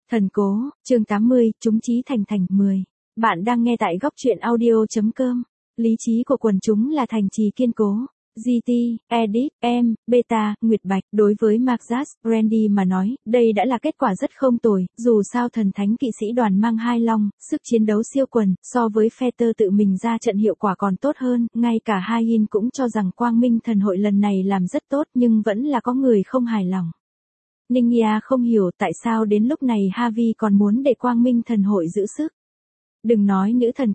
Thần cố, chương 80, chúng trí thành thành 10. Bạn đang nghe tại góc truyện audio.com. Lý trí của quần chúng là thành trì kiên cố. GT, Edit, M, Beta, Nguyệt Bạch, đối với Marcus, Randy mà nói, đây đã là kết quả rất không tồi, dù sao thần thánh kỵ sĩ đoàn mang hai long, sức chiến đấu siêu quần, so với Fetter tự mình ra trận hiệu quả còn tốt hơn, ngay cả Hain cũng cho rằng Quang Minh thần hội lần này làm rất tốt nhưng vẫn là có người không hài lòng. Ningia không hiểu tại sao đến lúc này Harvey còn muốn để Quang Minh thần hội giữ sức. Đừng nói nữ thần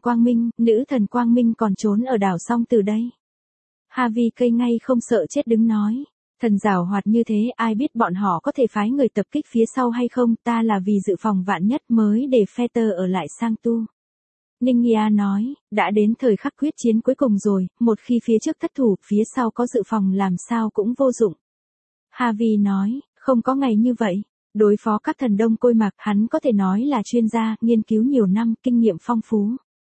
Quang Minh còn trốn ở đảo song từ đây. Harvey cây ngay không sợ chết đứng nói. Thần giảo hoạt như thế ai biết bọn họ có thể phái người tập kích phía sau hay không, ta là vì dự phòng vạn nhất mới để Fetter ở lại sang tu. Ningia nói, đã đến thời khắc quyết chiến cuối cùng rồi, một khi phía trước thất thủ, phía sau có dự phòng làm sao cũng vô dụng. Harvey nói, không có ngày như vậy. Đối phó các thần đông côi mạc hắn có thể nói là chuyên gia, nghiên cứu nhiều năm, kinh nghiệm phong phú.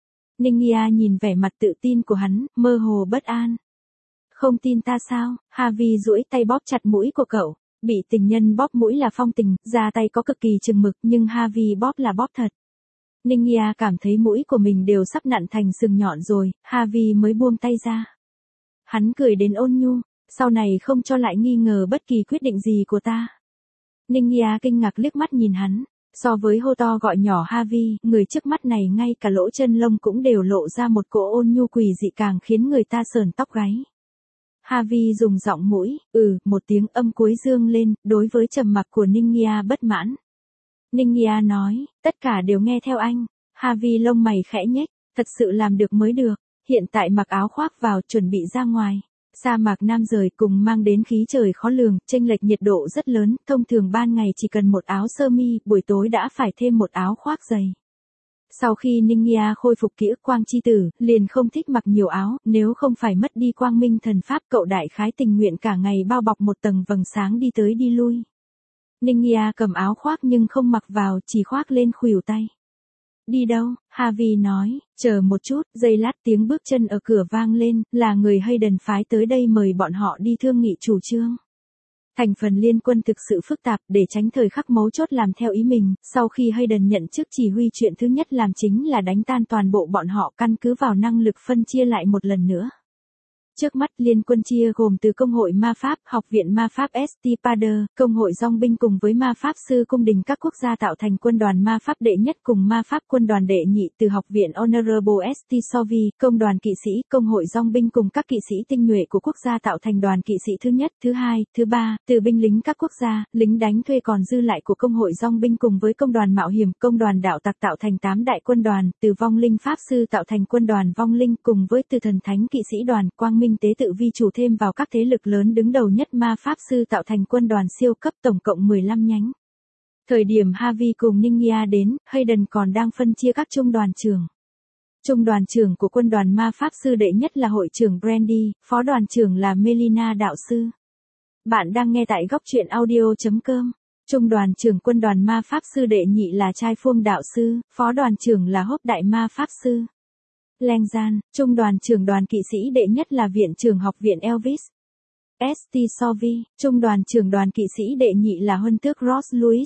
Ningia nhìn vẻ mặt tự tin của hắn, mơ hồ bất an. Không tin ta sao? Harvey duỗi tay bóp chặt mũi của cậu. Bị tình nhân bóp mũi là phong tình, ra tay có cực kỳ chừng mực nhưng Harvey bóp là bóp thật. Ningia cảm thấy mũi của mình đều sắp nặn thành sừng nhọn rồi, Harvey mới buông tay ra. Hắn cười đến ôn nhu, sau này không cho lại nghi ngờ bất kỳ quyết định gì của ta. Ningia kinh ngạc liếc mắt nhìn hắn, so với hô to gọi nhỏ Harvey, người trước mắt này ngay cả lỗ chân lông cũng đều lộ ra một cỗ ôn nhu quỷ dị càng khiến người ta sởn tóc gáy. Harvey dùng giọng mũi, một tiếng âm cuối dương lên, đối với trầm mặc của Ningia bất mãn. Ningia nói, tất cả đều nghe theo anh. Harvey lông mày khẽ nhếch, thật sự làm được mới được, hiện tại mặc áo khoác vào chuẩn bị ra ngoài. Sa mạc Nam rời cùng mang đến khí trời khó lường, chênh lệch nhiệt độ rất lớn, thông thường ban ngày chỉ cần một áo sơ mi, buổi tối đã phải thêm một áo khoác dày. Sau khi Ningia khôi phục ký ức quang chi tử, liền không thích mặc nhiều áo, nếu không phải mất đi quang minh thần pháp cậu đại khái tình nguyện cả ngày bao bọc một tầng vầng sáng đi tới đi lui. Ningia cầm áo khoác nhưng không mặc vào, chỉ khoác lên khuỷu tay. Đi đâu? Harvey nói, chờ một chút, giây lát tiếng bước chân ở cửa vang lên, là người Hayden phái tới đây mời bọn họ đi thương nghị chủ trương. Thành phần liên quân thực sự phức tạp, để tránh thời khắc mấu chốt làm theo ý mình, sau khi Hayden nhận chức chỉ huy chuyện thứ nhất làm chính là đánh tan toàn bộ bọn họ căn cứ vào năng lực phân chia lại một lần nữa. Trước mắt liên quân chia gồm từ công hội ma pháp, học viện ma pháp St. Pader, công hội dòng binh cùng với ma pháp sư cung đình các quốc gia tạo thành quân đoàn ma pháp đệ nhất cùng ma pháp quân đoàn đệ nhị từ học viện Honorable St. Sovi, công đoàn kỵ sĩ, công hội dòng binh cùng các kỵ sĩ tinh nhuệ của quốc gia tạo thành đoàn kỵ sĩ thứ nhất, thứ hai, thứ ba, từ binh lính các quốc gia, lính đánh thuê còn dư lại của công hội dòng binh cùng với công đoàn mạo hiểm, công đoàn đạo tặc tạo thành 8 đại quân đoàn, từ vong linh pháp sư tạo thành quân đoàn vong linh cùng với từ thần thánh kỵ sĩ đoàn, quang minh tế tự vi chủ thêm vào các thế lực lớn đứng đầu nhất ma pháp sư tạo thành quân đoàn siêu cấp tổng cộng 15 nhánh. Thời điểm Harvey cùng Ningia đến, Hayden còn đang phân chia các trung đoàn trưởng. Trung đoàn trưởng của quân đoàn ma pháp sư đệ nhất là hội trưởng Brandy, phó đoàn trưởng là Melina đạo sư. Bạn đang nghe tại góc truyện audio.com. Trung đoàn trưởng quân đoàn ma pháp sư đệ nhị là Trai Phương đạo sư, phó đoàn trưởng là Hốp đại ma pháp sư. Langzan, trung đoàn trưởng đoàn kỵ sĩ đệ nhất là viện trưởng học viện Elvis. St. Sovi, trung đoàn trưởng đoàn kỵ sĩ đệ nhị là huân tước Ross Lewis.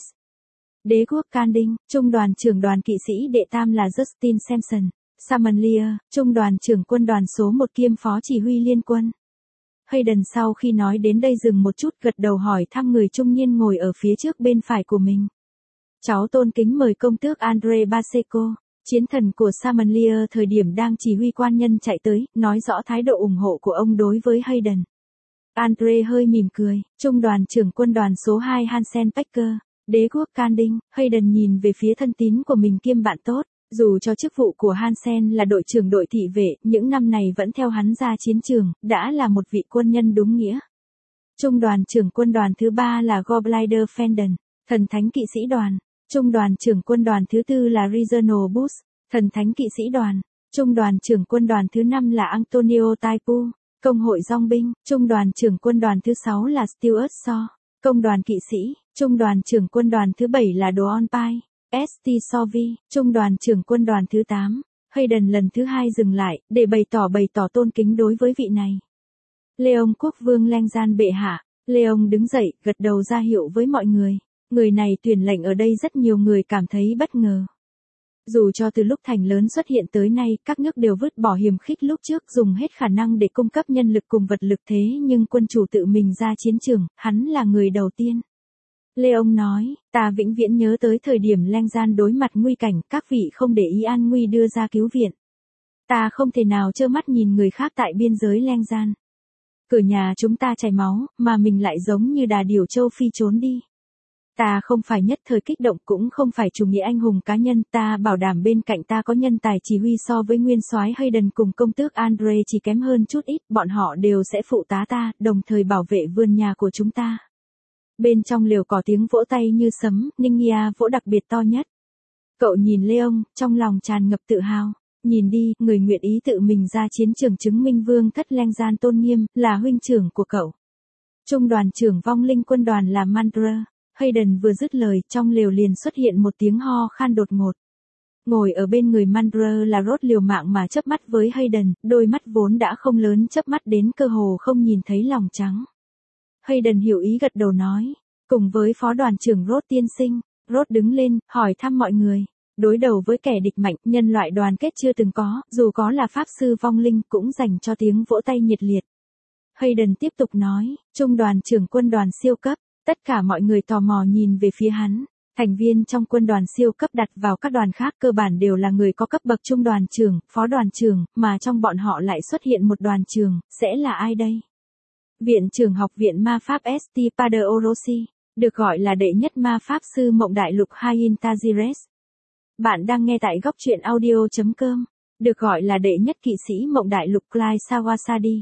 Đế quốc Canding, trung đoàn trưởng đoàn kỵ sĩ đệ tam là Justin Sampson. Samanlia, trung đoàn trưởng quân đoàn số 1 kiêm phó chỉ huy liên quân. Hayden sau khi nói đến đây dừng một chút gật đầu hỏi thăm người trung niên ngồi ở phía trước bên phải của mình. Cháu tôn kính mời công tước Andre Baseco. Chiến thần của Samanlia thời điểm đang chỉ huy quan nhân chạy tới, nói rõ thái độ ủng hộ của ông đối với Hayden. Andre hơi mỉm cười, trung đoàn trưởng quân đoàn số 2 Hansen Packer, đế quốc Canding, Hayden nhìn về phía thân tín của mình kiêm bạn tốt, dù cho chức vụ của Hansen là đội trưởng đội thị vệ, những năm này vẫn theo hắn ra chiến trường, đã là một vị quân nhân đúng nghĩa. Trung đoàn trưởng quân đoàn thứ 3 là Goblider Fendon, thần thánh kỵ sĩ đoàn. Trung đoàn trưởng quân đoàn thứ 4 là Regional Bush, thần thánh kỵ sĩ đoàn. Trung đoàn trưởng quân đoàn thứ 5 là Antonio Taipu, công hội dòng binh. Trung đoàn trưởng quân đoàn thứ 6 là Stuart Shaw, công đoàn kỵ sĩ. Trung đoàn trưởng quân đoàn thứ 7 là Doan Pai, St. Sovi. Trung đoàn trưởng quân đoàn thứ 8, Hayden lần thứ 2 dừng lại, để bày tỏ tôn kính đối với vị này. Leon quốc vương Langzan bệ hạ. Leon đứng dậy, gật đầu ra hiệu với mọi người. Người này tuyển lệnh ở đây rất nhiều người cảm thấy bất ngờ. Dù cho từ lúc thành lớn xuất hiện tới nay, các nước đều vứt bỏ hiềm khích lúc trước dùng hết khả năng để cung cấp nhân lực cùng vật lực thế nhưng quân chủ tự mình ra chiến trường, hắn là người đầu tiên. Leon nói, ta vĩnh viễn nhớ tới thời điểm Leng Gian đối mặt nguy cảnh, các vị không để ý an nguy đưa ra cứu viện. Ta không thể nào trơ mắt nhìn người khác tại biên giới Leng Gian. Cửa nhà chúng ta chảy máu, mà mình lại giống như đà điểu châu Phi trốn đi. Ta không phải nhất thời kích động cũng không phải chủ nghĩa anh hùng cá nhân, ta bảo đảm bên cạnh ta có nhân tài chỉ huy so với nguyên soái Hayden cùng công tước Andre chỉ kém hơn chút ít, bọn họ đều sẽ phụ tá ta, đồng thời bảo vệ vườn nhà của chúng ta. Bên trong lều có tiếng vỗ tay như sấm, Ningia vỗ đặc biệt to nhất. Cậu nhìn Leon, trong lòng tràn ngập tự hào. Nhìn đi, người nguyện ý tự mình ra chiến trường chứng minh vương thất Leng Gian tôn nghiêm, là huynh trưởng của cậu. Trung đoàn trưởng vong linh quân đoàn là Mandra. Hayden vừa dứt lời, trong lều liền xuất hiện một tiếng ho khan đột ngột. Ngồi ở bên người Mandra là Rốt liều mạng mà chớp mắt với Hayden, đôi mắt vốn đã không lớn chớp mắt đến cơ hồ không nhìn thấy lòng trắng. Hayden hiểu ý gật đầu nói, cùng với phó đoàn trưởng Rốt tiên sinh, Rốt đứng lên, hỏi thăm mọi người. Đối đầu với kẻ địch mạnh, nhân loại đoàn kết chưa từng có, dù có là pháp sư vong linh cũng dành cho tiếng vỗ tay nhiệt liệt. Hayden tiếp tục nói, trung đoàn trưởng quân đoàn siêu cấp, tất cả mọi người tò mò nhìn về phía hắn. Thành viên trong quân đoàn siêu cấp đặt vào các đoàn khác cơ bản đều là người có cấp bậc trung đoàn trưởng, phó đoàn trưởng, mà trong bọn họ lại xuất hiện một đoàn trưởng, sẽ là ai đây? Viện trưởng học viện ma pháp St. Padre Orosi, được gọi là đệ nhất ma pháp sư mộng đại lục Hayin Tazires. Bạn đang nghe tại góc truyện audio.com, được gọi là đệ nhất kỵ sĩ mộng đại lục Clyde Sawasadi.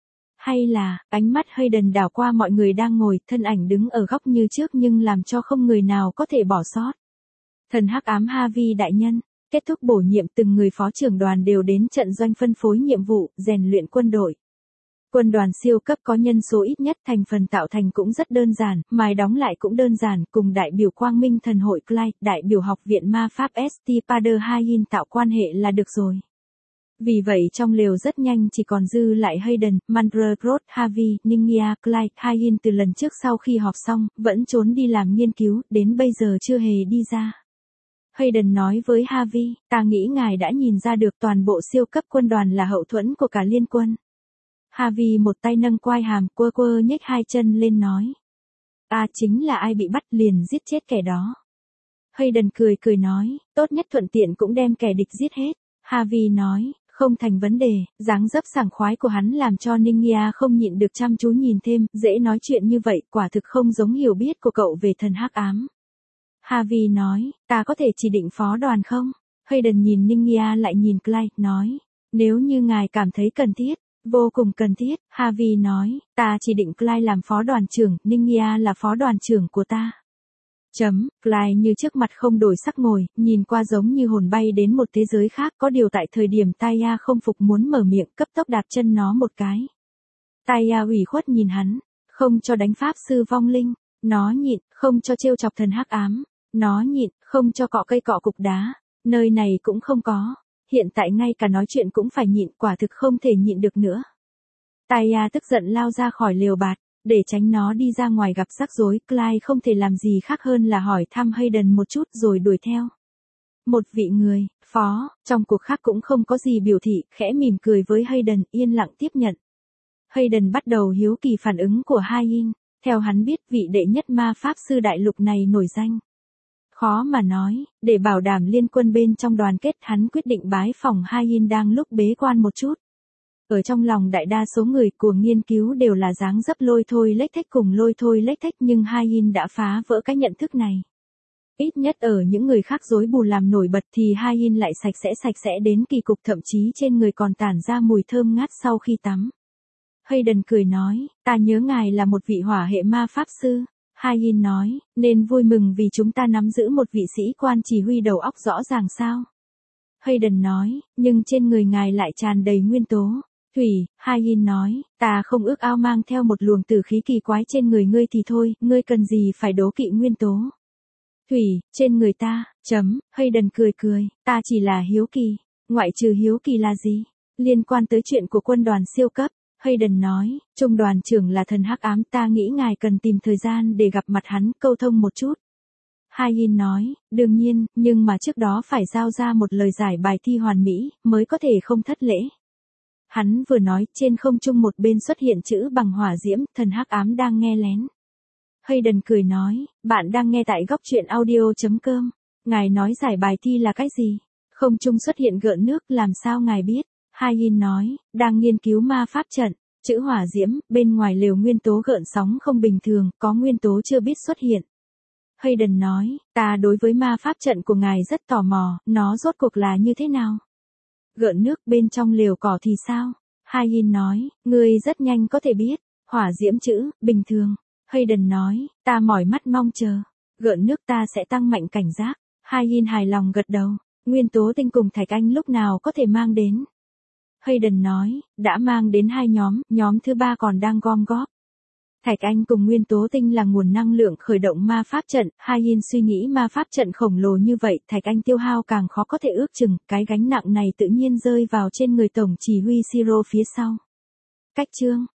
Hay là, ánh mắt Hayden đảo qua mọi người đang ngồi, thân ảnh đứng ở góc như trước nhưng làm cho không người nào có thể bỏ sót. Thần hắc ám Harvey đại nhân, kết thúc bổ nhiệm từng người phó trưởng đoàn đều đến trận doanh phân phối nhiệm vụ, rèn luyện quân đội. Quân đoàn siêu cấp có nhân số ít nhất, thành phần tạo thành cũng rất đơn giản, mài đóng lại cũng đơn giản, cùng đại biểu Quang Minh Thần hội Clyde, đại biểu học viện ma pháp St. Padre Hayin tạo quan hệ là được rồi. Vì vậy trong lều rất nhanh chỉ còn dư lại Hayden, Mandra, Rốt, Harvey, Ningia, Clyde, Hayin từ lần trước sau khi họp xong, vẫn trốn đi làm nghiên cứu, đến bây giờ chưa hề đi ra. Hayden nói với Harvey, ta nghĩ ngài đã nhìn ra được toàn bộ siêu cấp quân đoàn là hậu thuẫn của cả liên quân. Harvey một tay nâng quai hàm, quơ quơ nhếch hai chân lên nói. Chính là ai bị bắt liền giết chết kẻ đó. Hayden cười cười nói, tốt nhất thuận tiện cũng đem kẻ địch giết hết. Harvey nói, không thành vấn đề, dáng dấp sảng khoái của hắn làm cho Ningia không nhịn được chăm chú nhìn thêm, dễ nói chuyện như vậy, quả thực không giống hiểu biết của cậu về thần hắc ám. Harvey nói, ta có thể chỉ định phó đoàn không? Hayden nhìn Ningia lại nhìn Clyde, nói, nếu như ngài cảm thấy cần thiết. Vô cùng cần thiết, Harvey nói, ta chỉ định Clyde làm phó đoàn trưởng, Ningia là phó đoàn trưởng của ta. Clyde như trước mặt không đổi sắc ngồi, nhìn qua giống như hồn bay đến một thế giới khác, có điều tại thời điểm Taya không phục muốn mở miệng, cấp tốc đạp chân nó một cái. Taya ủy khuất nhìn hắn, không cho đánh pháp sư vong linh, nó nhịn, không cho trêu chọc thần hắc ám, nó nhịn, không cho cọ cây cọ cục đá, nơi này cũng không có. Hiện tại ngay cả nói chuyện cũng phải nhịn, quả thực không thể nhịn được nữa. Taya tức giận lao ra khỏi lều bạt, để tránh nó đi ra ngoài gặp rắc rối, Clyde không thể làm gì khác hơn là hỏi thăm Hayden một chút rồi đuổi theo. Một vị người, phó, trong cuộc khác cũng không có gì biểu thị, khẽ mỉm cười với Hayden, yên lặng tiếp nhận. Hayden bắt đầu hiếu kỳ phản ứng của Hayin, theo hắn biết vị đệ nhất ma pháp sư đại lục này nổi danh. Khó mà nói, để bảo đảm liên quân bên trong đoàn kết hắn quyết định bái phỏng Hayin đang lúc bế quan một chút. Ở trong lòng đại đa số người của nghiên cứu đều là dáng dấp lôi thôi lếch thếch cùng lôi thôi lếch thếch nhưng Hayin đã phá vỡ cái nhận thức này. Ít nhất ở những người khác rối bù làm nổi bật thì Hayin lại sạch sẽ đến kỳ cục, thậm chí trên người còn tản ra mùi thơm ngát sau khi tắm. Hayden cười nói, ta nhớ ngài là một vị hỏa hệ ma pháp sư. Hayin nói, nên vui mừng vì chúng ta nắm giữ một vị sĩ quan chỉ huy đầu óc rõ ràng sao. Hayden nói, nhưng trên người ngài lại tràn đầy nguyên tố. Thủy, Hayin nói, ta không ước ao mang theo một luồng tử khí kỳ quái trên người ngươi thì thôi, ngươi cần gì phải đố kỵ nguyên tố. Thủy, trên người ta, Hayden cười cười, ta chỉ là hiếu kỳ, ngoại trừ hiếu kỳ là gì? Liên quan tới chuyện của quân đoàn siêu cấp. Hayden nói, trung đoàn trưởng là thần hắc ám, ta nghĩ ngài cần tìm thời gian để gặp mặt hắn, câu thông một chút. Hai-in nói, đương nhiên, nhưng mà trước đó phải giao ra một lời giải bài thi hoàn mỹ, mới có thể không thất lễ. Hắn vừa nói, trên không trung một bên xuất hiện chữ bằng hỏa diễm, thần hắc ám đang nghe lén. Hayden cười nói, bạn đang nghe tại góc truyện audio.com. Ngài nói giải bài thi là cái gì? Không trung xuất hiện gợn nước, làm sao ngài biết? Hai-in nói, đang nghiên cứu ma pháp trận. Chữ hỏa diễm, bên ngoài lều nguyên tố gợn sóng không bình thường, có nguyên tố chưa biết xuất hiện. Hayden nói, ta đối với ma pháp trận của ngài rất tò mò, nó rốt cuộc là như thế nào? Gợn nước bên trong lều cỏ thì sao? Hai-in nói, ngươi rất nhanh có thể biết. Hỏa diễm chữ, bình thường. Hayden nói, ta mỏi mắt mong chờ. Gợn nước ta sẽ tăng mạnh cảnh giác. Hai-in hài lòng gật đầu. Nguyên tố tinh cùng thạch anh lúc nào có thể mang đến? Hayden nói, đã mang đến 2 nhóm thứ 3 còn đang gom góp. Thạch anh cùng nguyên tố tinh là nguồn năng lượng khởi động ma pháp trận. Hai-in suy nghĩ ma pháp trận khổng lồ như vậy, thạch anh tiêu hao càng khó có thể ước chừng, cái gánh nặng này tự nhiên rơi vào trên người tổng chỉ huy Siro phía sau. Cách chương